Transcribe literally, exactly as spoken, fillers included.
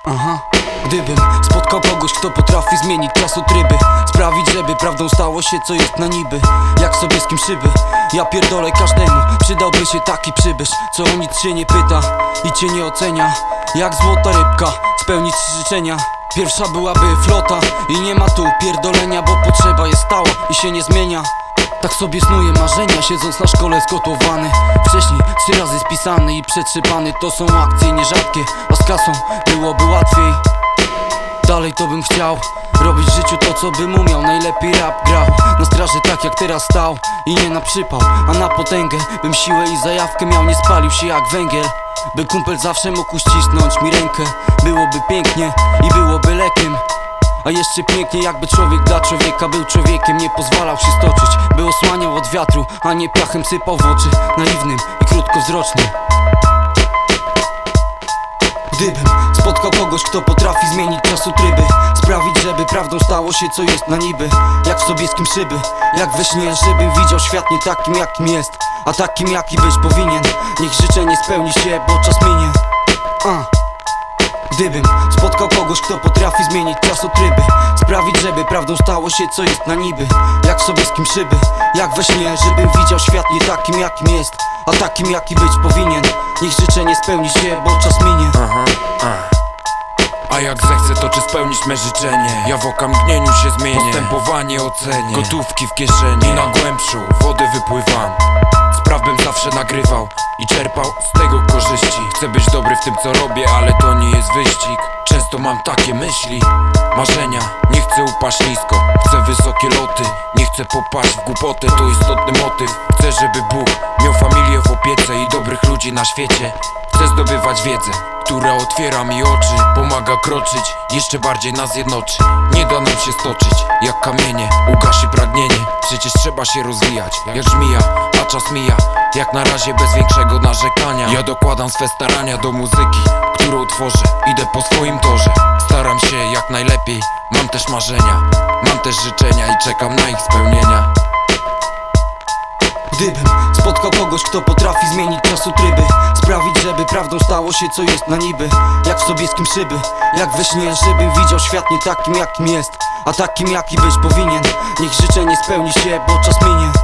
Aha. Gdybym spotkał kogoś, kto potrafi zmienić czasotryby, sprawić, żeby prawdą stało się, co jest na niby. Jak sobie z kim szyby, ja pierdolę każdemu. Przydałby się taki przybysz, co o nic się nie pyta i cię nie ocenia. Jak złota rybka, spełnić życzenia. Pierwsza byłaby flota i nie ma tu pierdolenia, bo potrzeba jest stała i się nie zmienia. Tak sobie snuję marzenia, siedząc na szkole zgotowany. Wcześniej trzy razy spisany i przetrzypany. To są akcje nierzadkie, a z kasą byłoby łatwiej. Dalej to bym chciał robić w życiu to, co bym umiał. Najlepiej rap grał na straży, tak jak teraz stał. I nie na przypał, a na potęgę. Bym siłę i zajawkę miał, nie spalił się jak węgiel. By kumpel zawsze mógł uścisnąć mi rękę. Byłoby pięknie i byłoby lekiem. A jeszcze pięknie, jakby człowiek dla człowieka był człowiekiem. Nie pozwalał się stoczyć, by osłaniał od wiatru, a nie piachem sypał w oczy. Naiwnym i krótkowzrocznym. Gdybym spotkał kogoś, kto potrafi zmienić czasotryby, sprawić, żeby prawdą stało się, co jest na niby. Jak w sobie z kim szyby, jak we śnie, żebym widział świat nie takim, jakim jest, a takim, jaki być powinien. Niech życzenie spełni się, bo czas minie. uh. Gdybym spotkał kogoś, kto potrafi zmienić czasotryby, sprawić, żeby prawdą stało się, co jest na niby. Jak w sobie z kim szyby, jak we śnie, żebym widział świat nie takim, jakim jest, a takim, jaki być powinien. Niech życzenie spełni się, bo czas minie. Aha, a. A jak zechcę, to czy spełnisz me życzenie? Ja w okamgnieniu się zmienię, postępowanie ocenię, gotówki w kieszeni i na głębszą wodę wypływam. Spraw bym zawsze nagrywał i czerpał z tego korzyści. Chcę być dobry w tym, co robię, ale to nie jest wyścig. Często mam takie myśli, marzenia. Nie chcę upaść nisko, chcę wysokie loty. Nie chcę popaść w głupotę, to istotny motyw. Chcę, żeby Bóg miał familię w opiece i dobrych ludzi na świecie. Chcę zdobywać wiedzę, która otwiera mi oczy, pomaga kroczyć, jeszcze bardziej nas jednoczy. Nie da nam się stoczyć, jak kamienie, ugasi pragnienie. Przecież trzeba się rozwijać, jak żmija, a czas mija. Jak na razie bez większego narzekania. Ja dokładam swe starania do muzyki, którą tworzę. Idę po swoim torze, staram się jak najlepiej. Mam też marzenia, mam też życzenia i czekam na ich spełnienia. Gdybym spotkał kogoś, kto potrafi zmienić czasotryby, sprawić, żeby prawdą stało się, co jest na niby. Jak w sobie z kim szyby, jak we śnie, żebym widział świat nie takim, jakim jest, a takim, jaki być powinien. Niech życzenie spełni się, bo czas minie.